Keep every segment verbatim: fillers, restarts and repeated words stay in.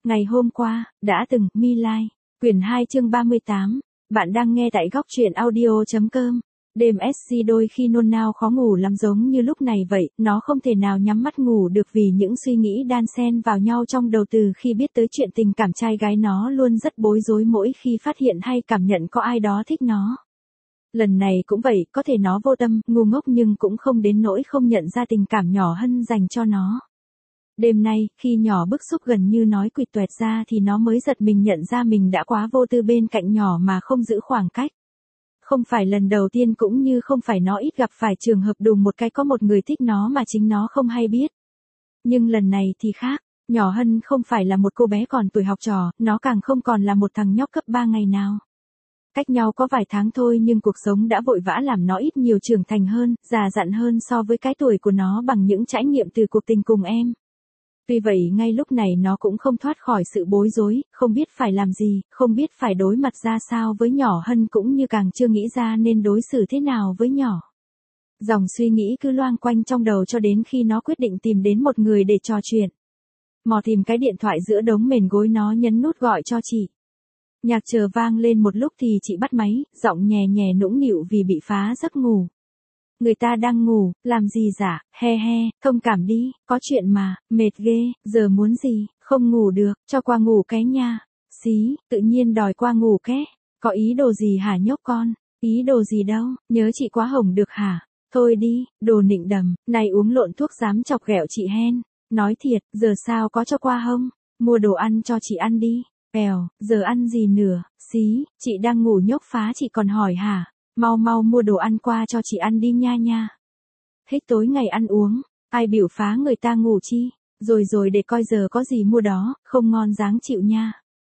Ngày hôm qua, đã từng, My Lai, quyển hai chương ba mươi tám, bạn đang nghe tại góc truyện audio.com. Đêm ét xê đôi khi nôn nao khó ngủ lắm, giống như lúc này vậy, nó không thể nào nhắm mắt ngủ được vì những suy nghĩ đan xen vào nhau trong đầu. Từ khi biết tới chuyện tình cảm trai gái, nó luôn rất bối rối mỗi khi phát hiện hay cảm nhận có ai đó thích nó. Lần này cũng vậy, có thể nó vô tâm, ngu ngốc nhưng cũng không đến nỗi không nhận ra tình cảm nhỏ Hân dành cho nó. Đêm nay, khi nhỏ bức xúc gần như nói quỵt toẹt ra thì nó mới giật mình nhận ra mình đã quá vô tư bên cạnh nhỏ mà không giữ khoảng cách. Không phải lần đầu tiên cũng như không phải nó ít gặp phải trường hợp đùng một cái có một người thích nó mà chính nó không hay biết. Nhưng lần này thì khác, nhỏ Hân không phải là một cô bé còn tuổi học trò, nó càng không còn là một thằng nhóc cấp ba ngày nào. Cách nhau có vài tháng thôi nhưng cuộc sống đã vội vã làm nó ít nhiều trưởng thành hơn, già dặn hơn so với cái tuổi của nó bằng những trải nghiệm từ cuộc tình cùng em. Tuy vậy ngay lúc này nó cũng không thoát khỏi sự bối rối, không biết phải làm gì, không biết phải đối mặt ra sao với nhỏ Hân cũng như càng chưa nghĩ ra nên đối xử thế nào với nhỏ. Dòng suy nghĩ cứ loang quanh trong đầu cho đến khi nó quyết định tìm đến một người để trò chuyện. Mò tìm cái điện thoại giữa đống mền gối, nó nhấn nút gọi cho chị. Nhạc chờ vang lên một lúc thì chị bắt máy, giọng nhè nhè nũng nịu vì bị phá giấc ngủ. Người ta đang ngủ, làm gì giả, he he, thông cảm đi, có chuyện mà, mệt ghê, giờ muốn gì, không ngủ được, cho qua ngủ cái nha. Xí, tự nhiên đòi qua ngủ ké, có ý đồ gì hả nhóc con, ý đồ gì đâu, nhớ chị quá hổng được hả, thôi đi, đồ nịnh đầm, này uống lộn thuốc dám chọc ghẹo chị hen, nói thiệt, giờ sao có cho qua không, mua đồ ăn cho chị ăn đi, bèo, giờ ăn gì nữa, xí, chị đang ngủ nhóc phá chị còn hỏi hả. Mau mau mua đồ ăn qua cho chị ăn đi nha nha. Hết tối ngày ăn uống, ai biểu phá người ta ngủ chi, rồi rồi để coi giờ có gì mua đó, không ngon dáng chịu nha.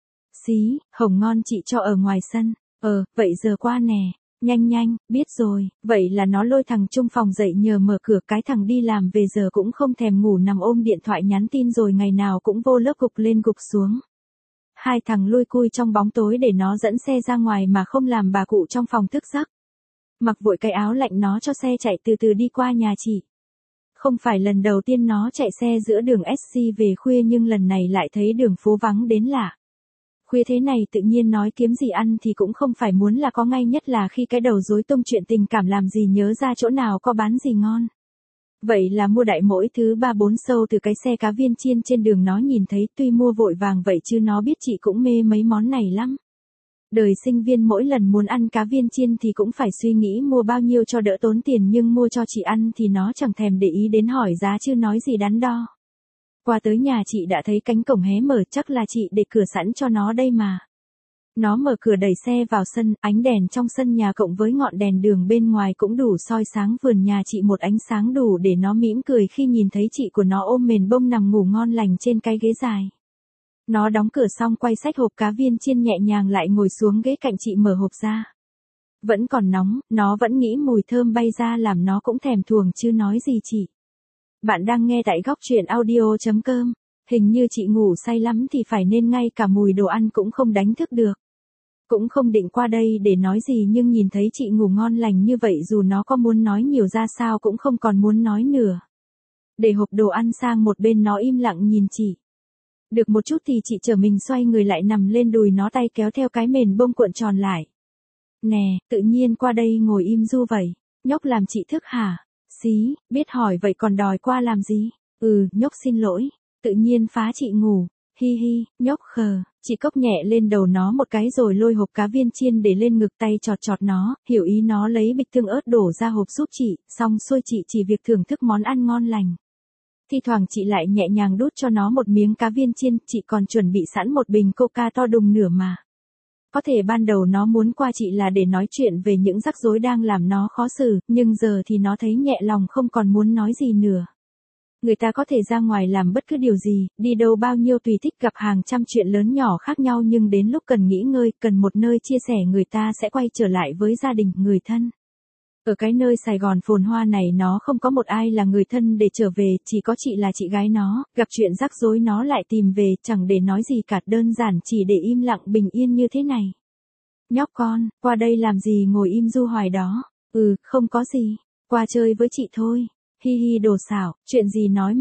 Xí, hổng ngon chị cho ở ngoài sân, ờ, vậy giờ qua nè, nhanh nhanh, biết rồi, vậy là nó lôi thằng chung phòng dậy nhờ mở cửa. Cái thằng đi làm về giờ cũng không thèm ngủ, nằm ôm điện thoại nhắn tin rồi ngày nào cũng vô lớp gục lên gục xuống. Hai thằng lui cui trong bóng tối để nó dẫn xe ra ngoài mà không làm bà cụ trong phòng thức giấc. Mặc vội cái áo lạnh nó cho xe chạy từ từ đi qua nhà chị. Không phải lần đầu tiên nó chạy xe giữa đường ét xê về khuya nhưng lần này lại thấy đường phố vắng đến lạ. Khuya thế này tự nhiên nói kiếm gì ăn thì cũng không phải muốn là có, ngay nhất là khi cái đầu rối tung chuyện tình cảm làm gì nhớ ra chỗ nào có bán gì ngon. Vậy là mua đại mỗi thứ ba bốn sâu từ cái xe cá viên chiên trên đường nó nhìn thấy, tuy mua vội vàng vậy chứ nó biết chị cũng mê mấy món này lắm. Đời sinh viên mỗi lần muốn ăn cá viên chiên thì cũng phải suy nghĩ mua bao nhiêu cho đỡ tốn tiền, nhưng mua cho chị ăn thì nó chẳng thèm để ý đến hỏi giá chứ nói gì đắn đo. Qua tới nhà chị đã thấy cánh cổng hé mở, chắc là chị để cửa sẵn cho nó đây mà. Nó mở cửa đẩy xe vào sân, ánh đèn trong sân nhà cộng với ngọn đèn đường bên ngoài cũng đủ soi sáng vườn nhà chị một ánh sáng đủ để nó mỉm cười khi nhìn thấy chị của nó ôm mền bông nằm ngủ ngon lành trên cái ghế dài. Nó đóng cửa xong quay xách hộp cá viên chiên nhẹ nhàng lại ngồi xuống ghế cạnh chị mở hộp ra. Vẫn còn nóng, nó vẫn nghĩ mùi thơm bay ra làm nó cũng thèm thuồng chứ nói gì chị. Bạn đang nghe tại góc truyện audio.com. Hình như chị ngủ say lắm thì phải nên ngay cả mùi đồ ăn cũng không đánh thức được. Cũng không định qua đây để nói gì nhưng nhìn thấy chị ngủ ngon lành như vậy dù nó có muốn nói nhiều ra sao cũng không còn muốn nói nữa. Để hộp đồ ăn sang một bên nó im lặng nhìn chị. Được một chút thì chị trở mình xoay người lại nằm lên đùi nó, tay kéo theo cái mền bông cuộn tròn lại. Nè, tự nhiên qua đây ngồi im du vậy, nhóc làm chị thức hả? Xí, biết hỏi vậy còn đòi qua làm gì? Ừ, nhóc xin lỗi, tự nhiên phá chị ngủ, hi hi, nhóc khờ. Chị cốc nhẹ lên đầu nó một cái rồi lôi hộp cá viên chiên để lên ngực, tay chọt chọt nó, hiểu ý nó lấy bịch tương ớt đổ ra hộp giúp chị, xong xuôi chị chỉ việc thưởng thức món ăn ngon lành. Thi thoảng chị lại nhẹ nhàng đút cho nó một miếng cá viên chiên, chị còn chuẩn bị sẵn một bình coca to đùng nửa mà. Có thể ban đầu nó muốn qua chị là để nói chuyện về những rắc rối đang làm nó khó xử, nhưng giờ thì nó thấy nhẹ lòng không còn muốn nói gì nữa. Người ta có thể ra ngoài làm bất cứ điều gì, đi đâu bao nhiêu tùy thích, gặp hàng trăm chuyện lớn nhỏ khác nhau, nhưng đến lúc cần nghỉ ngơi, cần một nơi chia sẻ, người ta sẽ quay trở lại với gia đình, người thân. Ở cái nơi Sài Gòn phồn hoa này nó không có một ai là người thân để trở về, chỉ có chị là chị gái nó, gặp chuyện rắc rối nó lại tìm về, chẳng để nói gì cả, đơn giản chỉ để im lặng bình yên như thế này. Nhóc con, qua đây làm gì ngồi im du hoài đó? Ừ, không có gì, qua chơi với chị thôi. Hi hi đồ xảo, chuyện gì nói mau,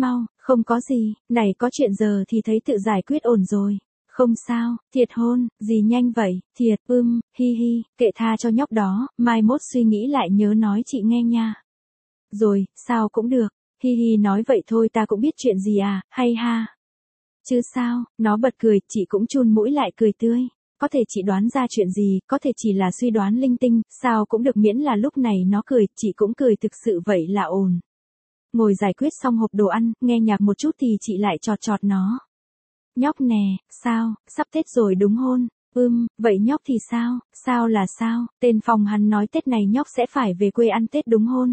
Không có gì, này có chuyện giờ thì thấy tự giải quyết ổn rồi. Không sao, thiệt hôn, gì nhanh vậy, thiệt, ưm, hi hi, kệ tha cho nhóc đó, mai mốt suy nghĩ lại nhớ nói chị nghe nha. Rồi, sao cũng được, hi hi nói vậy thôi ta cũng biết chuyện gì à, hay ha. Chứ sao, nó bật cười, chị cũng chun mũi lại cười tươi. Có thể chị đoán ra chuyện gì, có thể chỉ là suy đoán linh tinh, sao cũng được miễn là lúc này nó cười, chị cũng cười thực sự vậy là ổn. Ngồi giải quyết xong hộp đồ ăn, nghe nhạc một chút thì chị lại chọt chọt nó. Nhóc nè, sao, sắp Tết rồi đúng hôn, ưm, vậy nhóc thì sao, sao là sao, tên Phong hắn nói Tết này nhóc sẽ phải về quê ăn Tết đúng hôn.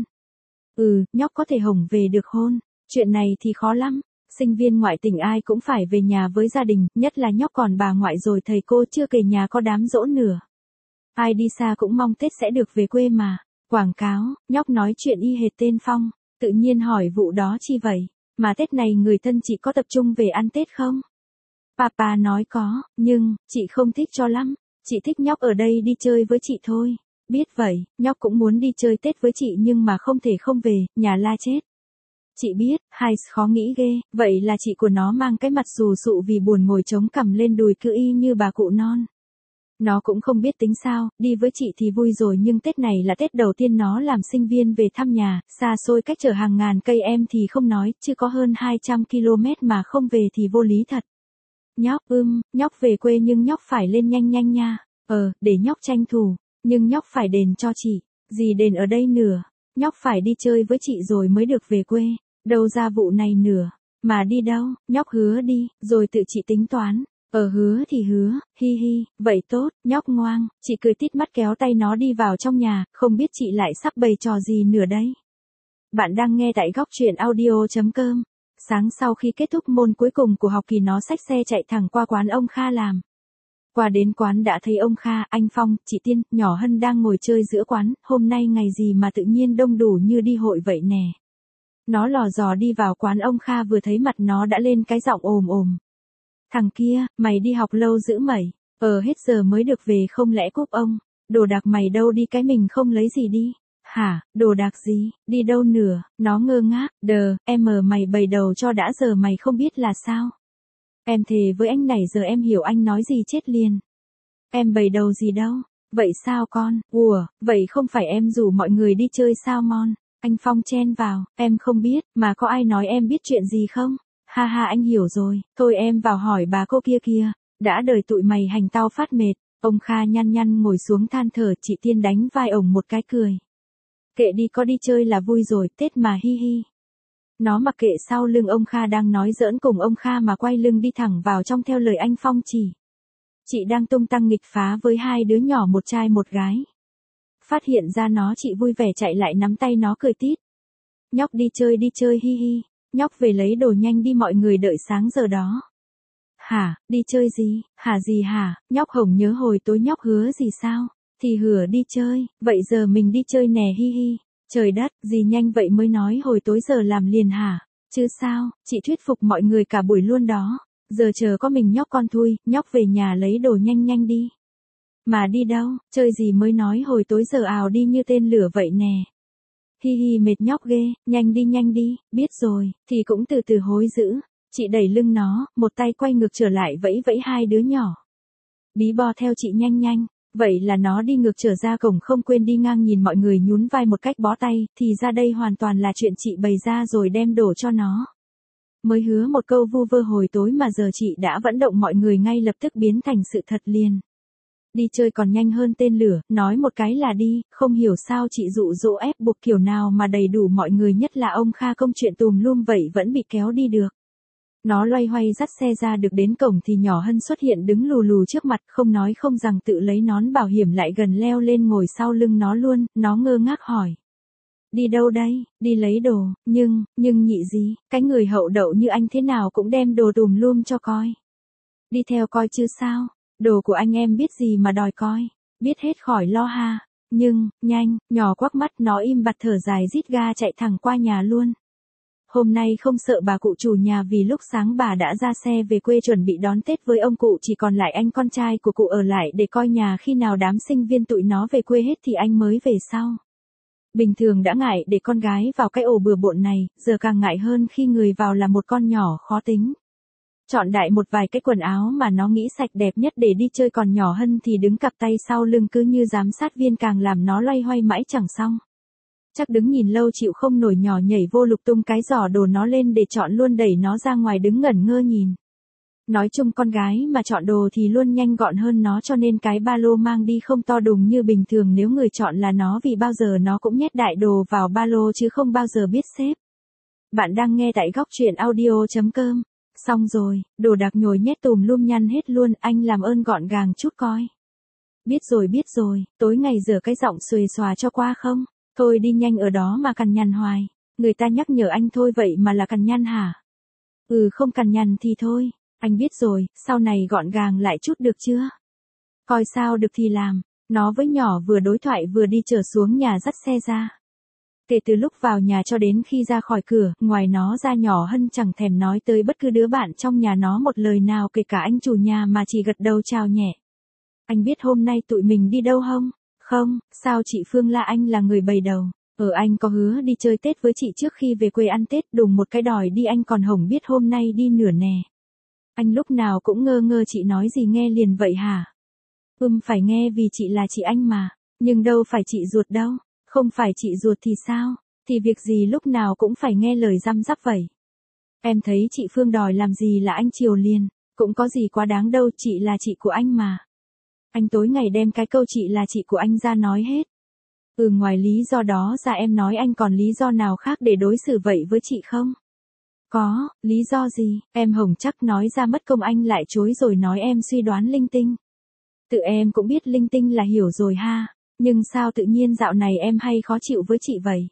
Ừ, nhóc có thể hổng về được hôn, chuyện này thì khó lắm. Sinh viên ngoại tỉnh ai cũng phải về nhà với gia đình, nhất là nhóc còn bà ngoại rồi thầy cô chưa kể nhà có đám giỗ nữa. Ai đi xa cũng mong Tết sẽ được về quê mà. Quảng cáo, nhóc nói chuyện y hệt tên Phong, tự nhiên hỏi vụ đó chi vậy, mà Tết này người thân chị có tập trung về ăn Tết không? Papa nói có, nhưng, chị không thích cho lắm, chị thích nhóc ở đây đi chơi với chị thôi. Biết vậy, nhóc cũng muốn đi chơi Tết với chị nhưng mà không thể không về, nhà la chết. Chị biết, hai khó nghĩ ghê, vậy là chị của nó mang cái mặt xù xụ vì buồn ngồi chống cằm lên đùi cứ y như bà cụ non. Nó cũng không biết tính sao, đi với chị thì vui rồi nhưng Tết này là Tết đầu tiên nó làm sinh viên về thăm nhà, xa xôi cách chở hàng ngàn cây em thì không nói, chứ có hơn hai trăm ki lô mét mà không về thì vô lý thật. Nhóc, ưm, nhóc về quê nhưng nhóc phải lên nhanh nhanh nha, ờ, để nhóc tranh thủ, nhưng nhóc phải đền cho chị, gì đền ở đây nữa, nhóc phải đi chơi với chị rồi mới được về quê. Đâu ra vụ này nữa, mà đi đâu, nhóc hứa đi, rồi tự chị tính toán. Ờ hứa thì hứa, hi hi, vậy tốt, nhóc ngoan, chị cười tít mắt kéo tay nó đi vào trong nhà, không biết chị lại sắp bày trò gì nữa đấy. Bạn đang nghe tại góc truyện audio.com. Sáng sau khi kết thúc môn cuối cùng của học kỳ nó xách xe chạy thẳng qua quán ông Kha làm. Qua đến quán đã thấy ông Kha, anh Phong, chị Tiên, nhỏ Hân đang ngồi chơi giữa quán, hôm nay ngày gì mà tự nhiên đông đủ như đi hội vậy nè. Nó lò dò đi vào quán ông Kha vừa thấy mặt nó đã lên cái giọng ồm ồm. Thằng kia, mày đi học lâu dữ mẩy, ờ hết giờ mới được về không lẽ cúp ông, đồ đạc mày đâu đi cái mình không lấy gì đi. Hả, đồ đạc gì, đi đâu nữa, nó ngơ ngác, đờ, em mờ mày bày đầu cho đã giờ mày không biết là sao. Em thề với anh này giờ em hiểu anh nói gì chết liền. Em bày đầu gì đâu, vậy sao con, ủa, vậy không phải em rủ mọi người đi chơi sao mon. Anh Phong chen vào, em không biết, mà có ai nói em biết chuyện gì không? Ha ha anh hiểu rồi, thôi em vào hỏi bà cô kia kia, đã đời tụi mày hành tao phát mệt. Ông Kha nhăn nhăn ngồi xuống than thở, chị Tiên đánh vai ổng một cái cười. Kệ đi, có đi chơi là vui rồi, Tết mà hi hi. Nó mặc kệ sau lưng ông Kha đang nói giỡn cùng ông Kha mà quay lưng đi thẳng vào trong theo lời anh Phong chỉ. Chị đang tung tăng nghịch phá với hai đứa nhỏ một trai một gái. Phát hiện ra nó chị vui vẻ chạy lại nắm tay nó cười tít. Nhóc đi chơi đi chơi hi hi, nhóc về lấy đồ nhanh đi mọi người đợi sáng giờ đó. Hả, đi chơi gì, hả gì hả, nhóc hổng nhớ hồi tối nhóc hứa gì sao, thì hứa đi chơi, vậy giờ mình đi chơi nè hi hi, trời đất, gì nhanh vậy mới nói hồi tối giờ làm liền hả, chứ sao, chị thuyết phục mọi người cả buổi luôn đó, giờ chờ có mình nhóc con thui, nhóc về nhà lấy đồ nhanh nhanh đi. Mà đi đâu, chơi gì mới nói hồi tối giờ ào đi như tên lửa vậy nè. Hi hi mệt nhóc ghê, nhanh đi nhanh đi, biết rồi, thì cũng từ từ hối dữ. Chị đẩy lưng nó, một tay quay ngược trở lại vẫy vẫy hai đứa nhỏ. Bí bò theo chị nhanh nhanh, vậy là nó đi ngược trở ra cổng không quên đi ngang nhìn mọi người nhún vai một cách bó tay, thì ra đây hoàn toàn là chuyện chị bày ra rồi đem đổ cho nó. Mới hứa một câu vu vơ hồi tối mà giờ chị đã vận động mọi người ngay lập tức biến thành sự thật liền. Đi chơi còn nhanh hơn tên lửa, nói một cái là đi, không hiểu sao chị dụ dỗ ép buộc kiểu nào mà đầy đủ mọi người nhất là ông Kha công chuyện tùm lum vậy vẫn bị kéo đi được. Nó loay hoay dắt xe ra được đến cổng thì nhỏ Hân xuất hiện đứng lù lù trước mặt không nói không rằng tự lấy nón bảo hiểm lại gần leo lên ngồi sau lưng nó luôn, nó ngơ ngác hỏi. Đi đâu đây, đi lấy đồ, nhưng, nhưng nhị gì, cái người hậu đậu như anh thế nào cũng đem đồ tùm lum cho coi. Đi theo coi chứ sao, đồ của anh em biết gì mà đòi coi, biết hết khỏi lo ha, nhưng, nhanh, nhỏ quắc mắt nó im bặt thở dài rít ga chạy thẳng qua nhà luôn. Hôm nay không sợ bà cụ chủ nhà vì lúc sáng bà đã ra xe về quê chuẩn bị đón Tết với ông cụ chỉ còn lại anh con trai của cụ ở lại để coi nhà khi nào đám sinh viên tụi nó về quê hết thì anh mới về sau. Bình thường đã ngại để con gái vào cái ổ bừa bộn này, giờ càng ngại hơn khi người vào là một con nhỏ khó tính. Chọn đại một vài cái quần áo mà nó nghĩ sạch đẹp nhất để đi chơi, còn nhỏ Hân thì đứng cặp tay sau lưng cứ như giám sát viên, càng làm nó loay hoay mãi chẳng xong. Chắc đứng nhìn lâu chịu không nổi, nhỏ nhảy vô lục tung cái giỏ đồ nó lên để chọn luôn, đẩy nó ra ngoài đứng ngẩn ngơ nhìn. Nói chung con gái mà chọn đồ thì luôn nhanh gọn hơn nó, cho nên cái ba lô mang đi không to đùng như bình thường nếu người chọn là nó, vì bao giờ nó cũng nhét đại đồ vào ba lô chứ không bao giờ biết xếp. Bạn đang nghe tại góc truyện audio.com. Xong rồi, đồ đạc nhồi nhét tùm lum nhăn hết luôn, anh làm ơn gọn gàng chút coi. Biết rồi biết rồi, tối ngày rửa cái giọng xuề xòa cho qua không? Thôi đi nhanh ở đó mà cằn nhằn hoài. Người ta nhắc nhở anh thôi vậy mà là cằn nhằn hả? Ừ, không cằn nhằn thì thôi. Anh biết rồi, sau này gọn gàng lại chút được chưa? Coi sao được thì làm. Nó với nhỏ vừa đối thoại vừa đi trở xuống nhà dắt xe ra. Kể từ lúc vào nhà cho đến khi ra khỏi cửa, ngoài nó ra nhỏ Hân chẳng thèm nói tới bất cứ đứa bạn trong nhà nó một lời nào, kể cả anh chủ nhà, mà chỉ gật đầu chào nhẹ. Anh biết hôm nay tụi mình đi đâu không? Không, sao chị Phương la anh là người bày đầu. Ở anh có hứa đi chơi Tết với chị trước khi về quê ăn Tết, đùng một cái đòi đi, anh còn hổng biết hôm nay đi nửa nè. Anh lúc nào cũng ngơ ngơ, chị nói gì nghe liền vậy hả? Ừm, phải nghe vì chị là chị anh mà, nhưng đâu phải chị ruột đâu. Không phải chị ruột thì sao? Thì việc gì lúc nào cũng phải nghe lời răm rắp vậy? Em thấy chị Phương đòi làm gì là anh chiều liền, cũng có gì quá đáng đâu, chị là chị của anh mà. Anh tối ngày đem cái câu chị là chị của anh ra nói hết. Ừ, ngoài lý do đó ra em nói anh còn lý do nào khác để đối xử vậy với chị không? Có, lý do gì? Em hổng chắc nói ra mất công anh lại chối rồi nói em suy đoán linh tinh. Tự em cũng biết linh tinh là hiểu rồi ha. Nhưng sao tự nhiên dạo này em hay khó chịu với chị vậy?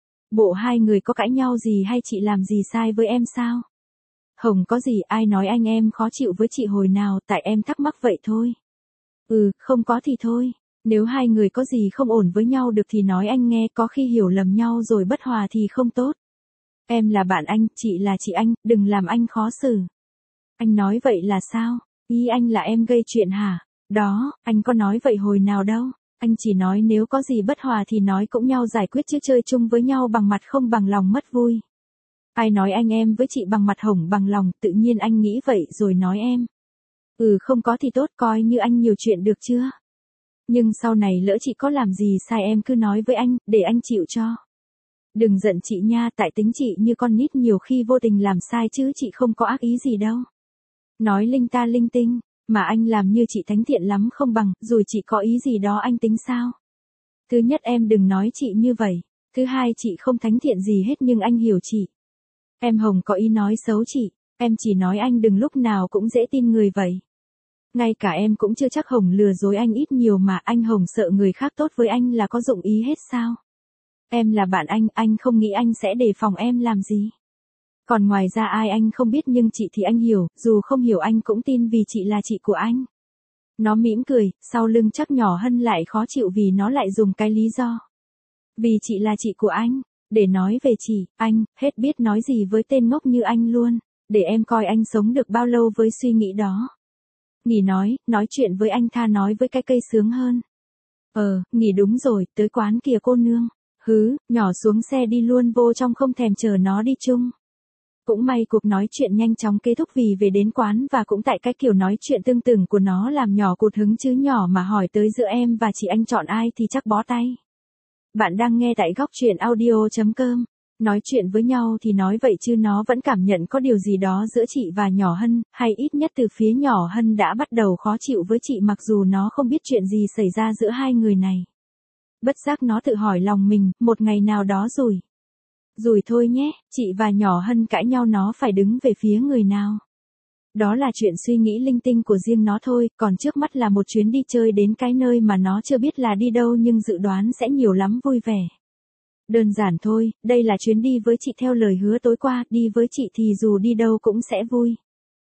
Bộ hai người có cãi nhau gì hay chị làm gì sai với em sao? Hồng có gì, ai nói anh em khó chịu với chị hồi nào, tại em thắc mắc vậy thôi. Ừ, không có thì thôi. Nếu hai người có gì không ổn với nhau được thì nói anh nghe, có khi hiểu lầm nhau rồi bất hòa thì không tốt. Em là bạn anh, chị là chị anh, đừng làm anh khó xử. Anh nói vậy là sao? Ý anh là em gây chuyện hả? Đó, anh có nói vậy hồi nào đâu. Anh chỉ nói nếu có gì bất hòa thì nói cũng nhau giải quyết, chứ chơi chung với nhau bằng mặt không bằng lòng mất vui. Ai nói anh em với chị bằng mặt hổng bằng lòng, tự nhiên anh nghĩ vậy rồi nói em. Ừ, không có thì tốt, coi như anh nhiều chuyện được chưa? Nhưng sau này lỡ chị có làm gì sai em cứ nói với anh, để anh chịu cho. Đừng giận chị nha, tại tính chị như con nít, nhiều khi vô tình làm sai chứ chị không có ác ý gì đâu. Nói linh ta linh tinh. Mà anh làm như chị thánh thiện lắm không bằng, rồi chị có ý gì đó anh tính sao? Thứ nhất em đừng nói chị như vậy. Thứ hai chị không thánh thiện gì hết, nhưng anh hiểu chị. Em Hồng có ý nói xấu chị, em chỉ nói anh đừng lúc nào cũng dễ tin người vậy. Ngay cả em cũng chưa chắc Hồng lừa dối anh ít nhiều mà, anh Hồng sợ người khác tốt với anh là có dụng ý hết sao? Em là bạn anh, anh không nghĩ anh sẽ đề phòng em làm gì. Còn ngoài ra ai anh không biết, nhưng chị thì anh hiểu, dù không hiểu anh cũng tin vì chị là chị của anh. Nó mỉm cười, sau lưng chắc nhỏ Hân lại khó chịu vì nó lại dùng cái lý do. Vì chị là chị của anh, để nói về chị, anh, hết biết nói gì với tên ngốc như anh luôn, để em coi anh sống được bao lâu với suy nghĩ đó. Nghỉ nói, nói chuyện với anh tha nói với cái cây sướng hơn. Ờ, nghỉ đúng rồi, tới quán kìa cô nương. Hứ, nhỏ xuống xe đi luôn vô trong, không thèm chờ nó đi chung. Cũng may cuộc nói chuyện nhanh chóng kết thúc vì về đến quán, và cũng tại cái kiểu nói chuyện tương tự của nó làm nhỏ cụt hứng, chứ nhỏ mà hỏi tới giữa em và chị anh chọn ai thì chắc bó tay. Bạn đang nghe tại góc truyện audio.com. Nói chuyện với nhau thì nói vậy chứ nó vẫn cảm nhận có điều gì đó giữa chị và nhỏ Hân, hay ít nhất từ phía nhỏ Hân đã bắt đầu khó chịu với chị mặc dù nó không biết chuyện gì xảy ra giữa hai người này. Bất giác nó tự hỏi lòng mình, một ngày nào đó rồi. Rồi thôi nhé, chị và nhỏ Hân cãi nhau nó phải đứng về phía người nào. Đó là chuyện suy nghĩ linh tinh của riêng nó thôi, còn trước mắt là một chuyến đi chơi đến cái nơi mà nó chưa biết là đi đâu, nhưng dự đoán sẽ nhiều lắm vui vẻ. Đơn giản thôi, đây là chuyến đi với chị theo lời hứa tối qua, đi với chị thì dù đi đâu cũng sẽ vui.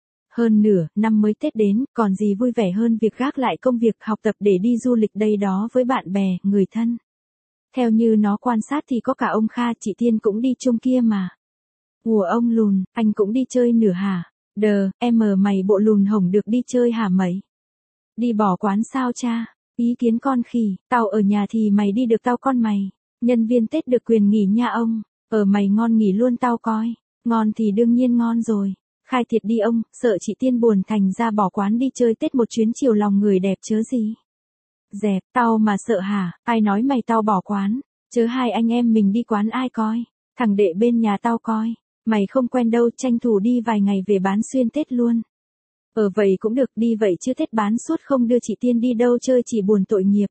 Hơn nửa, năm mới Tết đến, còn gì vui vẻ hơn việc gác lại công việc học tập để đi du lịch đây đó với bạn bè, người thân. Theo như nó quan sát thì có cả ông Kha, chị Tiên cũng đi chung kia mà. Ủa ông lùn, anh cũng đi chơi nửa hả? Đờ, em mờ mày bộ lùn hổng được đi chơi hả mày? Đi bỏ quán sao cha? Ý kiến con khỉ, tao ở nhà thì mày đi được tao con mày. Nhân viên Tết được quyền nghỉ nha ông. Ở mày ngon nghỉ luôn tao coi. Ngon thì đương nhiên ngon rồi. Khai thiệt đi ông, sợ chị Tiên buồn thành ra bỏ quán đi chơi Tết một chuyến chiều lòng người đẹp chớ gì. Dẹp, tao mà sợ hả, ai nói mày tao bỏ quán. Chớ hai anh em mình đi quán ai coi. Thằng đệ bên nhà tao coi. Mày không quen đâu, tranh thủ đi vài ngày về bán xuyên Tết luôn. Ở vậy cũng được, đi vậy chứ Tết bán suốt không đưa chị Tiên đi đâu chơi chỉ buồn tội nghiệp.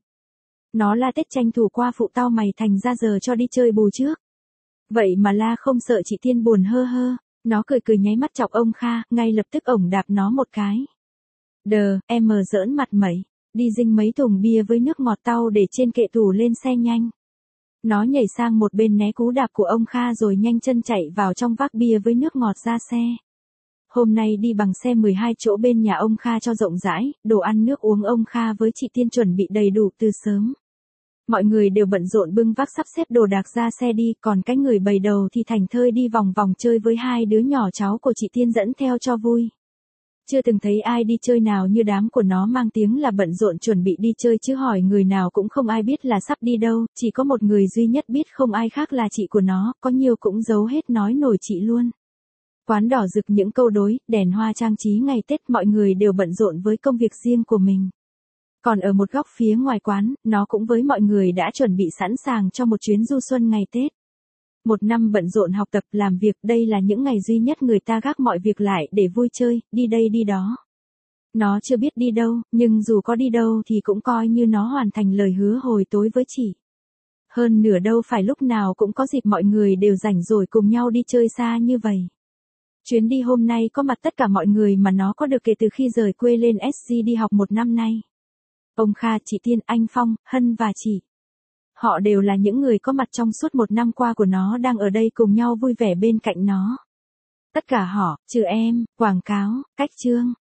Nó la Tết tranh thủ qua phụ tao mày thành ra giờ cho đi chơi bù trước. Vậy mà la không sợ chị Tiên buồn hơ hơ. Nó cười cười nháy mắt chọc ông Kha, ngay lập tức ổng đạp nó một cái. Đờ, em mờ giỡn mặt mẩy. Đi dinh mấy thùng bia với nước ngọt tao để trên kệ tủ lên xe nhanh. Nó nhảy sang một bên né cú đạp của ông Kha rồi nhanh chân chạy vào trong vác bia với nước ngọt ra xe. Hôm nay đi bằng xe mười hai chỗ bên nhà ông Kha cho rộng rãi, đồ ăn nước uống ông Kha với chị Tiên chuẩn bị đầy đủ từ sớm. Mọi người đều bận rộn bưng vác sắp xếp đồ đạc ra xe đi, còn cái người bày đầu thì thảnh thơi đi vòng vòng chơi với hai đứa nhỏ cháu của chị Tiên dẫn theo cho vui. Chưa từng thấy ai đi chơi nào như đám của nó mang tiếng là bận rộn chuẩn bị đi chơi chứ hỏi người nào cũng không ai biết là sắp đi đâu, chỉ có một người duy nhất biết không ai khác là chị của nó, có nhiều cũng giấu hết nói nổi chị luôn. Quán đỏ rực những câu đối, đèn hoa trang trí ngày Tết, mọi người đều bận rộn với công việc riêng của mình. Còn ở một góc phía ngoài quán, nó cũng với mọi người đã chuẩn bị sẵn sàng cho một chuyến du xuân ngày Tết. Một năm bận rộn học tập làm việc, đây là những ngày duy nhất người ta gác mọi việc lại để vui chơi, đi đây đi đó. Nó chưa biết đi đâu, nhưng dù có đi đâu thì cũng coi như nó hoàn thành lời hứa hồi tối với chị. Hơn nửa đâu phải lúc nào cũng có dịp mọi người đều rảnh rồi cùng nhau đi chơi xa như vậy. Chuyến đi hôm nay có mặt tất cả mọi người mà nó có được kể từ khi rời quê lên ét giê đi học một năm nay. Ông Kha, chị Tiên, anh Phong, Hân và chị. Họ đều là những người có mặt trong suốt một năm qua của nó đang ở đây cùng nhau vui vẻ bên cạnh nó. Tất cả họ, trừ em, quảng cáo, cách chương,